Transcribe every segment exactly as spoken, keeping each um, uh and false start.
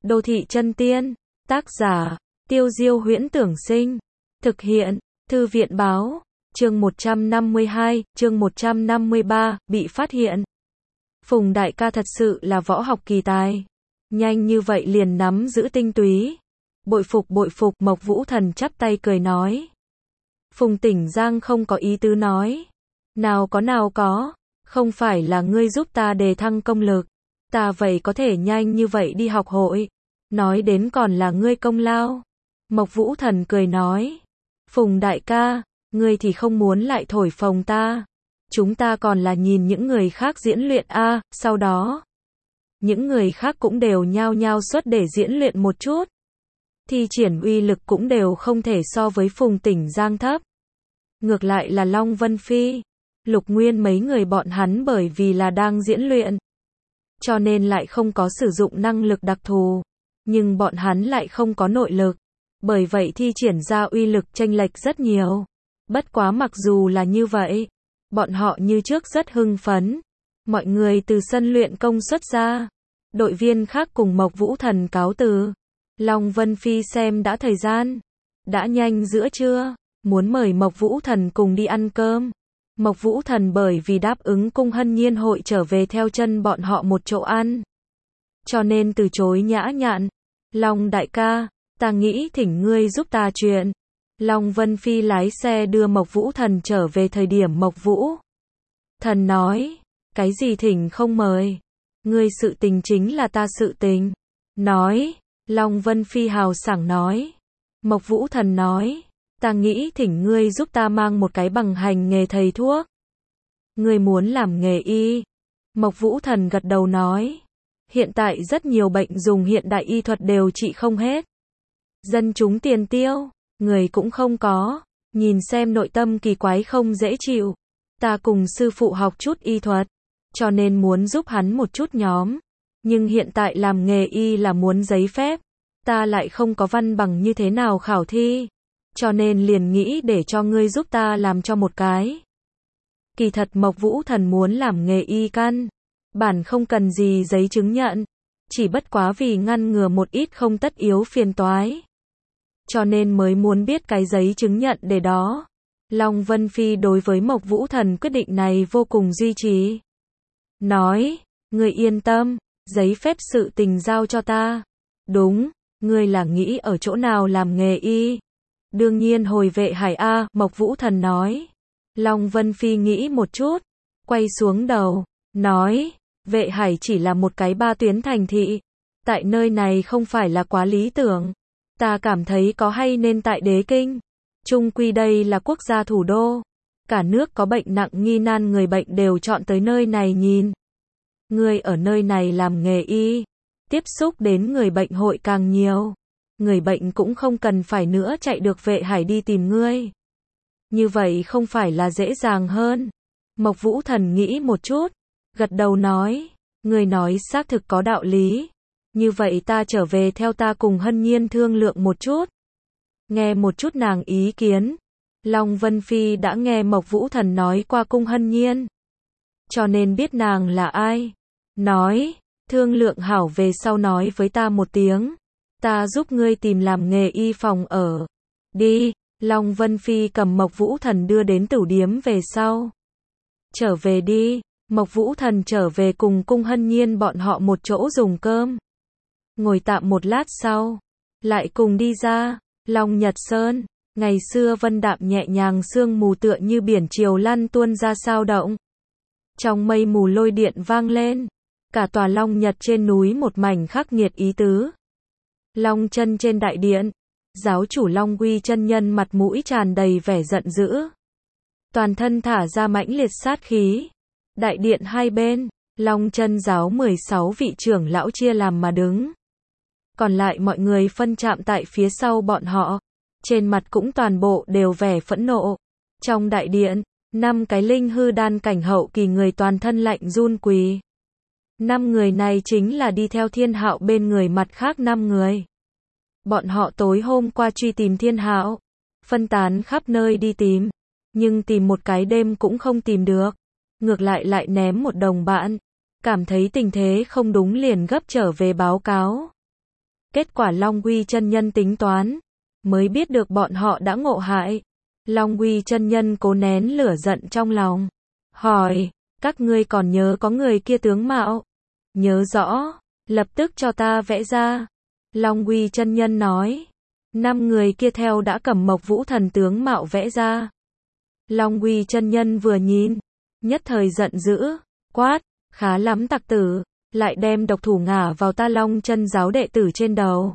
Đô thị chân tiên, tác giả, Tiêu Diêu Huyễn Tưởng Sinh, thực hiện, Thư viện báo, chương một trăm năm mươi hai, chương một trăm năm mươi ba, bị phát hiện. Phùng đại ca thật sự là võ học kỳ tài. Nhanh như vậy liền nắm giữ tinh túy. Bội phục bội phục, Mộc Vũ Thần chắp tay cười nói. Phùng Tỉnh Giang không có ý tứ nói. Nào có nào có, không phải là ngươi giúp ta đề thăng công lực. Ta vậy có thể nhanh như vậy đi học hội. Nói đến còn là ngươi công lao. Mộc Vũ Thần cười nói. Phùng đại ca, ngươi thì không muốn lại thổi phồng ta. Chúng ta còn là nhìn những người khác diễn luyện a, sau đó. Những người khác cũng đều nhao nhao xuất để diễn luyện một chút. Thi triển uy lực cũng đều không thể so với Phùng Tỉnh Giang thấp. Ngược lại là Long Vân Phi, Lục Nguyên mấy người bọn hắn bởi vì là đang diễn luyện. Cho nên lại không có sử dụng năng lực đặc thù. Nhưng bọn hắn lại không có nội lực. Bởi vậy thi triển ra uy lực chênh lệch rất nhiều. Bất quá mặc dù là như vậy, bọn họ như trước rất hưng phấn. Mọi người từ sân luyện công xuất ra. Đội viên khác cùng Mộc Vũ Thần cáo từ. Long Vân Phi xem đã thời gian. Đã nhanh giữa trưa, muốn mời Mộc Vũ Thần cùng đi ăn cơm. Mộc Vũ Thần bởi vì đáp ứng Cung Hân Nhiên hội trở về theo chân bọn họ một chỗ ăn. Cho nên từ chối nhã nhặn. Long đại ca, ta nghĩ thỉnh ngươi giúp ta chuyện. Long Vân Phi lái xe đưa Mộc Vũ Thần trở về thời điểm Mộc Vũ Thần nói, cái gì thỉnh không mời. Ngươi sự tình chính là ta sự tình. Nói, Long Vân Phi hào sảng nói. Mộc Vũ Thần nói, ta nghĩ thỉnh ngươi giúp ta mang một cái bằng hành nghề thầy thuốc. Ngươi muốn làm nghề y. Mộc Vũ Thần gật đầu nói. Hiện tại rất nhiều bệnh dùng hiện đại y thuật đều trị không hết. Dân chúng tiền tiêu, người cũng không có. Nhìn xem nội tâm kỳ quái không dễ chịu. Ta cùng sư phụ học chút y thuật. Cho nên muốn giúp hắn một chút nhóm. Nhưng hiện tại làm nghề y là muốn giấy phép. Ta lại không có văn bằng như thế nào khảo thi. Cho nên liền nghĩ để cho ngươi giúp ta làm cho một cái. Kỳ thật Mộc Vũ Thần muốn làm nghề y căn bản không cần gì giấy chứng nhận. Chỉ bất quá vì ngăn ngừa một ít không tất yếu phiền toái. Cho nên mới muốn biết cái giấy chứng nhận để đó. Long Vân Phi đối với Mộc Vũ Thần quyết định này vô cùng duy trì. Nói, ngươi yên tâm, giấy phép sự tình giao cho ta. Đúng, ngươi là nghĩ ở chỗ nào làm nghề y. Đương nhiên hồi Vệ Hải A, Mộc Vũ Thần nói. Long Vân Phi nghĩ một chút, quay xuống đầu, nói, Vệ Hải chỉ là một cái ba tuyến thành thị. Tại nơi này không phải là quá lý tưởng. Ta cảm thấy có hay nên tại Đế Kinh. Chung quy đây là quốc gia thủ đô. Cả nước có bệnh nặng nghi nan người bệnh đều chọn tới nơi này nhìn. Ngươi ở nơi này làm nghề y. Tiếp xúc đến người bệnh hội càng nhiều. Người bệnh cũng không cần phải nữa chạy được Vệ Hải đi tìm ngươi. Như vậy không phải là dễ dàng hơn. Mộc Vũ Thần nghĩ một chút. Gật đầu nói. Ngươi nói xác thực có đạo lý. Như vậy ta trở về theo ta cùng Hân Nhiên thương lượng một chút. Nghe một chút nàng ý kiến. Long Vân Phi đã nghe Mộc Vũ Thần nói qua Cung Hân Nhiên. Cho nên biết nàng là ai. Nói, thương lượng hảo về sau nói với ta một tiếng. Ta giúp ngươi tìm làm nghề y phòng ở. Đi, Long Vân Phi cầm Mộc Vũ Thần đưa đến tửu điếm về sau. Trở về đi, Mộc Vũ Thần trở về cùng Cung Hân Nhiên bọn họ một chỗ dùng cơm. Ngồi tạm một lát sau, lại cùng đi ra, Long Nhật Sơn. Ngày xưa vân đạm nhẹ nhàng sương mù tựa như biển chiều lăn tuôn ra sao động. Trong mây mù lôi điện vang lên. Cả tòa Long Nhật trên núi một mảnh khắc nghiệt ý tứ. Long chân trên đại điện. Giáo chủ Long Uy chân nhân mặt mũi tràn đầy vẻ giận dữ. Toàn thân thả ra mãnh liệt sát khí. Đại điện hai bên, Long chân giáo mười sáu vị trưởng lão chia làm mà đứng. Còn lại mọi người phân chạm tại phía sau bọn họ. Trên mặt cũng toàn bộ đều vẻ phẫn nộ. Trong đại điện, năm cái linh hư đan cảnh hậu kỳ người toàn thân lạnh run quỳ. Năm người này chính là đi theo Thiên Hạo bên người mặt khác năm người. Bọn họ tối hôm qua truy tìm Thiên Hạo, phân tán khắp nơi đi tìm, nhưng tìm một cái đêm cũng không tìm được. Ngược lại lại ném một đồng bạn, cảm thấy tình thế không đúng liền gấp trở về báo cáo. Kết quả Long Uy chân nhân tính toán, mới biết được bọn họ đã ngộ hại. Long Uy chân nhân cố nén lửa giận trong lòng, hỏi, các ngươi còn nhớ có người kia tướng mạo? Nhớ rõ, lập tức cho ta vẽ ra. Long Uy chân nhân nói, năm người kia theo đã cầm Mộc Vũ Thần tướng mạo vẽ ra. Long Uy chân nhân vừa nhìn, nhất thời giận dữ, quát, khá lắm tặc tử, lại đem độc thủ ngả vào ta Long Chân giáo đệ tử trên đầu.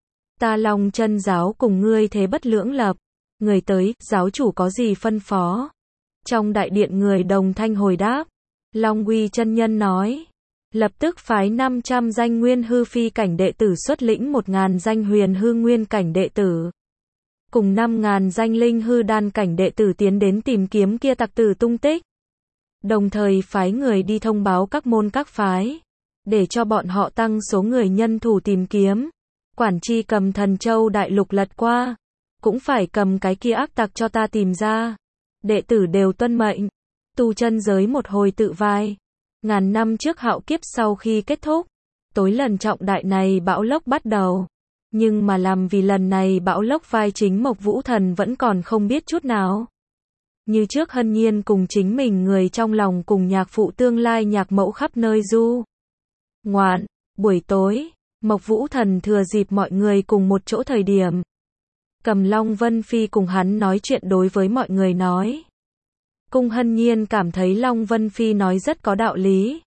Ta Long Chân giáo cùng ngươi thế bất lưỡng lập, người tới, giáo chủ có gì phân phó? Trong đại điện người đồng thanh hồi đáp, Long Uy chân nhân nói, lập tức phái năm trăm danh nguyên hư phi cảnh đệ tử xuất lĩnh một ngàn danh huyền hư nguyên cảnh đệ tử, cùng năm ngàn danh linh hư đan cảnh đệ tử tiến đến tìm kiếm kia tặc tử tung tích. Đồng thời phái người đi thông báo các môn các phái, để cho bọn họ tăng số người nhân thủ tìm kiếm. Quản tri cầm Thần Châu đại lục lật qua, cũng phải cầm cái kia ác tặc cho ta tìm ra. Đệ tử đều tuân mệnh. Tu chân giới một hồi tự vai. Ngàn năm trước hạo kiếp sau khi kết thúc, tối lần trọng đại này bão lốc bắt đầu. Nhưng mà làm vì lần này bão lốc vai chính Mộc Vũ Thần vẫn còn không biết chút nào. Như trước hân nhiên cùng chính mình người trong lòng cùng nhạc phụ tương lai nhạc mẫu khắp nơi du ngoạn. Buổi tối, Mộc Vũ Thần thừa dịp mọi người cùng một chỗ thời điểm, cầm Long Vân Phi cùng hắn nói chuyện đối với mọi người nói. Cung hân nhiên cảm thấy Long Vân Phi nói rất có đạo lý.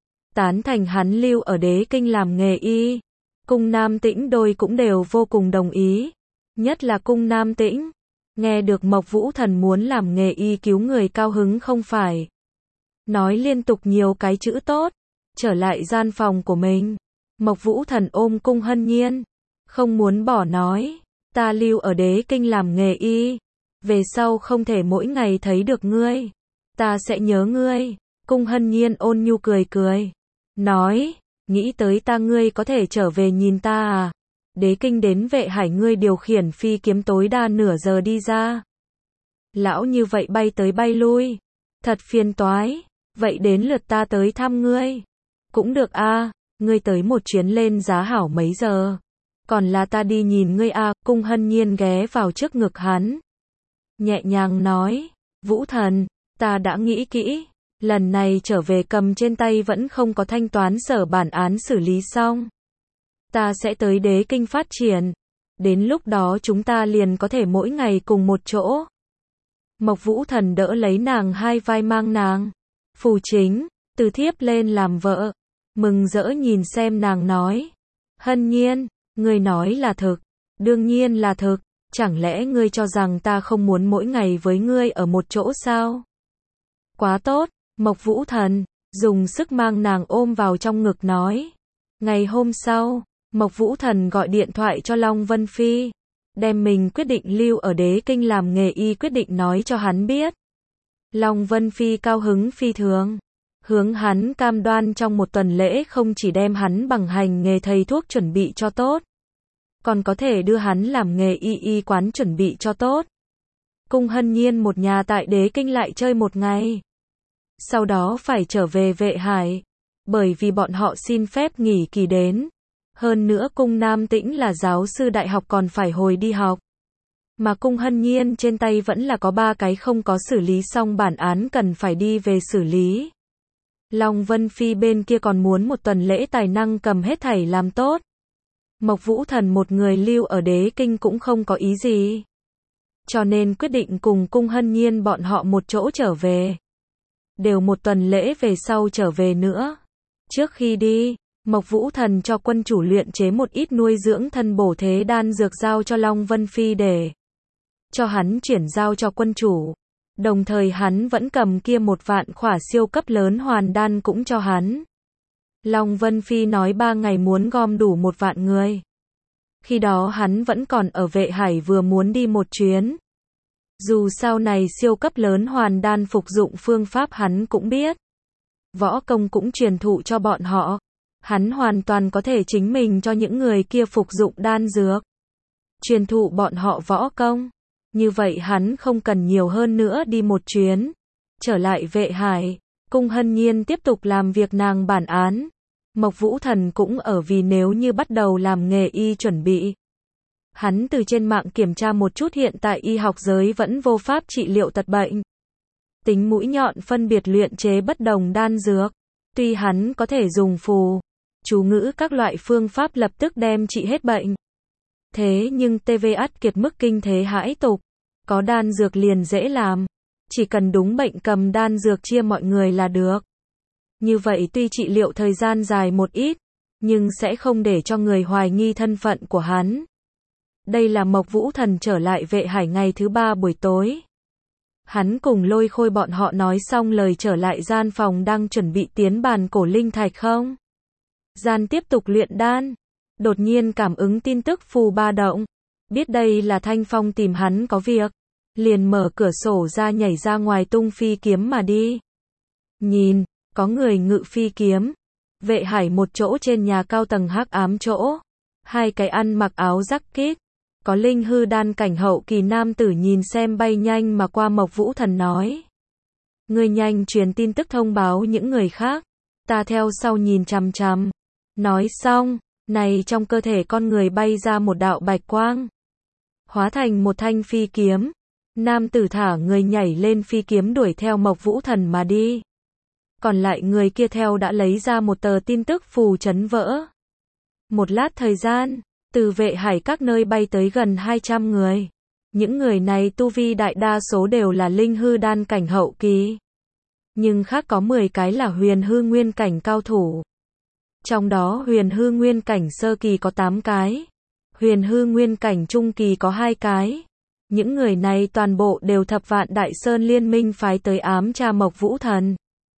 Tán thành hắn lưu ở Đế Kinh làm nghề y. Cung Nam Tĩnh đôi cũng đều vô cùng đồng ý. Nhất là Cung Nam Tĩnh, nghe được Mộc Vũ Thần muốn làm nghề y cứu người cao hứng không phải. Nói liên tục nhiều cái chữ tốt. Trở lại gian phòng của mình, Mộc Vũ Thần ôm Cung hân nhiên, không muốn bỏ nói, ta lưu ở Đế Kinh làm nghề y, về sau không thể mỗi ngày thấy được ngươi, ta sẽ nhớ ngươi. Cung hân nhiên ôn nhu cười cười, nói, nghĩ tới ta ngươi có thể trở về nhìn ta à? Đế Kinh đến Vệ Hải ngươi điều khiển phi kiếm tối đa nửa giờ đi ra. Lão như vậy bay tới bay lui, thật phiền toái, vậy đến lượt ta tới thăm ngươi. Cũng được a, à, ngươi tới một chuyến lên giá hảo mấy giờ. Còn là ta đi nhìn ngươi a. À. Cung hân nhiên ghé vào trước ngực hắn, nhẹ nhàng nói, Vũ Thần, ta đã nghĩ kỹ, lần này trở về cầm trên tay vẫn không có thanh toán sở bản án xử lý xong. Ta sẽ tới Đế Kinh phát triển, đến lúc đó chúng ta liền có thể mỗi ngày cùng một chỗ. Mộc Vũ Thần đỡ lấy nàng hai vai mang nàng, Phù Chính, từ thiếp lên làm vợ, mừng rỡ nhìn xem nàng nói, hân nhiên, ngươi nói là thực, đương nhiên là thực, chẳng lẽ ngươi cho rằng ta không muốn mỗi ngày với ngươi ở một chỗ sao? Quá tốt, Mộc Vũ Thần, dùng sức mang nàng ôm vào trong ngực nói. Ngày hôm sau, Mộc Vũ Thần gọi điện thoại cho Long Vân Phi, đem mình quyết định lưu ở Đế Kinh làm nghề y quyết định nói cho hắn biết. Long Vân Phi cao hứng phi thường, hướng hắn cam đoan trong một tuần lễ không chỉ đem hắn bằng hành nghề thầy thuốc chuẩn bị cho tốt, còn có thể đưa hắn làm nghề y y quán chuẩn bị cho tốt. Cung hân nhiên một nhà tại Đế Kinh lại chơi một ngày, sau đó phải trở về Vệ Hải, bởi vì bọn họ xin phép nghỉ kỳ đến. Hơn nữa Cung Nam Tĩnh là giáo sư đại học còn phải hồi đi học. Mà Cung hân nhiên trên tay vẫn là có ba cái không có xử lý xong bản án cần phải đi về xử lý. Long Vân Phi bên kia còn muốn một tuần lễ tài năng cầm hết thảy làm tốt. Mộc Vũ Thần một người lưu ở Đế Kinh cũng không có ý gì, cho nên quyết định cùng Cung hân nhiên bọn họ một chỗ trở về. Đều một tuần lễ về sau trở về nữa. Trước khi đi, Mộc Vũ Thần cho quân chủ luyện chế một ít nuôi dưỡng thân bổ thế đan dược giao cho Long Vân Phi để cho hắn chuyển giao cho quân chủ. Đồng thời hắn vẫn cầm kia một vạn khỏa siêu cấp lớn hoàn đan cũng cho hắn. Long Vân Phi nói ba ngày muốn gom đủ một vạn người. Khi đó hắn vẫn còn ở Vệ Hải vừa muốn đi một chuyến. Dù sau này siêu cấp lớn hoàn đan phục dụng phương pháp hắn cũng biết. Võ công cũng truyền thụ cho bọn họ. Hắn hoàn toàn có thể chính mình cho những người kia phục dụng đan dược. Truyền thụ bọn họ võ công. Như vậy hắn không cần nhiều hơn nữa đi một chuyến. Trở lại Vệ Hải, Cung hân nhiên tiếp tục làm việc nàng bản án. Mộc Vũ Thần cũng ở vì nếu như bắt đầu làm nghề y chuẩn bị. Hắn từ trên mạng kiểm tra một chút hiện tại y học giới vẫn vô pháp trị liệu tật bệnh. Tính mũi nhọn phân biệt luyện chế bất đồng đan dược. Tuy hắn có thể dùng phù, chú ngữ các loại phương pháp lập tức đem trị hết bệnh. Thế nhưng tê vê ắt kiệt mức kinh thế hãi tục. Có đan dược liền dễ làm. Chỉ cần đúng bệnh cầm đan dược chia mọi người là được. Như vậy tuy trị liệu thời gian dài một ít, nhưng sẽ không để cho người hoài nghi thân phận của hắn. Đây là Mộc Vũ Thần trở lại Vệ Hải ngày thứ ba buổi tối. Hắn cùng Lôi Khôi bọn họ nói xong lời trở lại gian phòng đang chuẩn bị tiến bàn cổ linh thạch không. Gian tiếp tục luyện đan. Đột nhiên cảm ứng tin tức phù ba động. Biết đây là Thanh Phong tìm hắn có việc. Liền mở cửa sổ ra nhảy ra ngoài tung phi kiếm mà đi. Nhìn, có người ngự phi kiếm. Vệ Hải một chỗ trên nhà cao tầng hắc ám chỗ. Hai cái ăn mặc áo jacket. Có linh hư đan cảnh hậu kỳ nam tử nhìn xem bay nhanh mà qua. Mộc Vũ Thần nói. Ngươi nhanh truyền tin tức thông báo những người khác. Ta theo sau nhìn chằm chằm. Nói xong, này trong cơ thể con người bay ra một đạo bạch quang. Hóa thành một thanh phi kiếm. Nam tử thả người nhảy lên phi kiếm đuổi theo Mộc Vũ Thần mà đi. Còn lại người kia theo đã lấy ra một tờ tin tức phù chấn vỡ. Một lát thời gian, từ Vệ Hải các nơi bay tới gần hai trăm người. Những người này tu vi đại đa số đều là linh hư đan cảnh hậu kỳ. Nhưng khác có mười cái là huyền hư nguyên cảnh cao thủ. Trong đó huyền hư nguyên cảnh sơ kỳ có tám cái. Huyền hư nguyên cảnh trung kỳ có hai cái. Những người này toàn bộ đều thập vạn Đại Sơn liên minh phái tới ám tra Mộc Vũ Thần.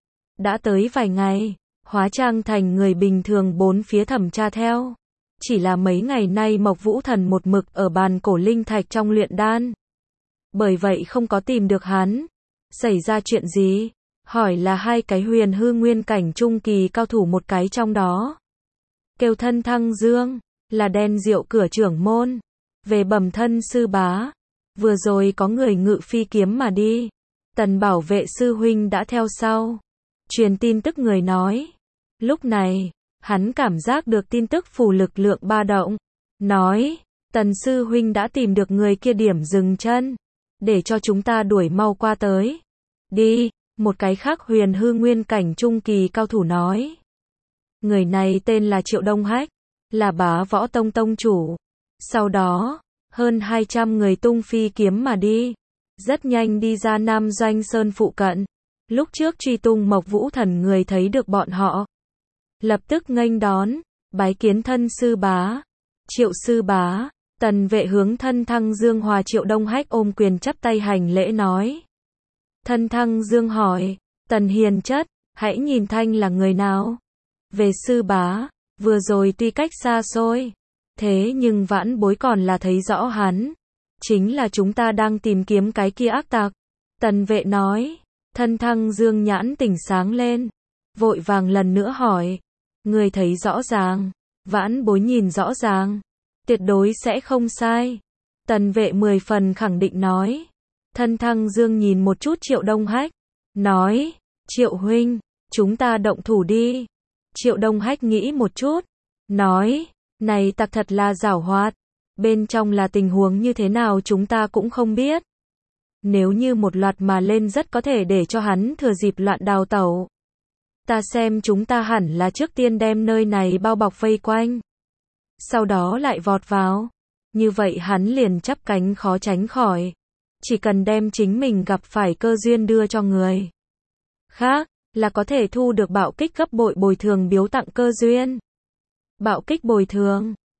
Đã tới vài ngày, hóa trang thành người bình thường bốn phía thẩm tra theo. Chỉ là mấy ngày nay Mộc Vũ Thần một mực ở bàn cổ linh thạch trong luyện đan. Bởi vậy không có tìm được hắn. Xảy ra chuyện gì? Hỏi là hai cái huyền hư nguyên cảnh trung kỳ cao thủ, một cái trong đó kêu Thân Thăng Dương, là đen rượu cửa trưởng môn. Về bẩm Thân sư bá, vừa rồi có người ngự phi kiếm mà đi. Tần Bảo Vệ sư huynh đã theo sau. Truyền tin tức người nói. Lúc này, hắn cảm giác được tin tức phù lực lượng ba động. Nói, Tần sư huynh đã tìm được người kia điểm dừng chân. Để cho chúng ta đuổi mau qua tới. Đi, một cái khác huyền hư nguyên cảnh trung kỳ cao thủ nói. Người này tên là Triệu Đông Hách, là Bá Võ Tông tông chủ. Sau đó, hơn hai trăm người tung phi kiếm mà đi. Rất nhanh đi ra Nam Doanh Sơn phụ cận. Lúc trước truy tung Mộc Vũ Thần người thấy được bọn họ. Lập tức nghênh đón, bái kiến Thân sư bá. Triệu sư bá. Tần Vệ hướng Thân Thăng Dương hòa Triệu Đông Hách ôm quyền chắp tay hành lễ nói. Thân Thăng Dương hỏi, Tần hiền chất, hãy nhìn Thanh là người nào? Về sư bá, vừa rồi tuy cách xa xôi, thế nhưng vãn bối còn là thấy rõ hắn. Chính là chúng ta đang tìm kiếm cái kia ác tặc. Tần Vệ nói. Thân Thăng Dương nhãn tỉnh sáng lên. Vội vàng lần nữa hỏi. Người thấy rõ ràng. Vãn bối nhìn rõ ràng. Tuyệt đối sẽ không sai. Tần Vệ mười phần khẳng định nói. Thân Thăng Dương nhìn một chút Triệu Đông Hách. Nói. Triệu huynh, chúng ta động thủ đi. Triệu Đông Hách nghĩ một chút. Nói. Này tặc thật là giảo hoạt. Bên trong là tình huống như thế nào chúng ta cũng không biết. Nếu như một loạt mà lên rất có thể để cho hắn thừa dịp loạn đào tẩu. Ta xem chúng ta hẳn là trước tiên đem nơi này bao bọc vây quanh. Sau đó lại vọt vào. Như vậy hắn liền chắp cánh khó tránh khỏi. Chỉ cần đem chính mình gặp phải cơ duyên đưa cho người khác, là có thể thu được bạo kích gấp bội bồi thường biếu tặng cơ duyên. Bạo kích bồi thường.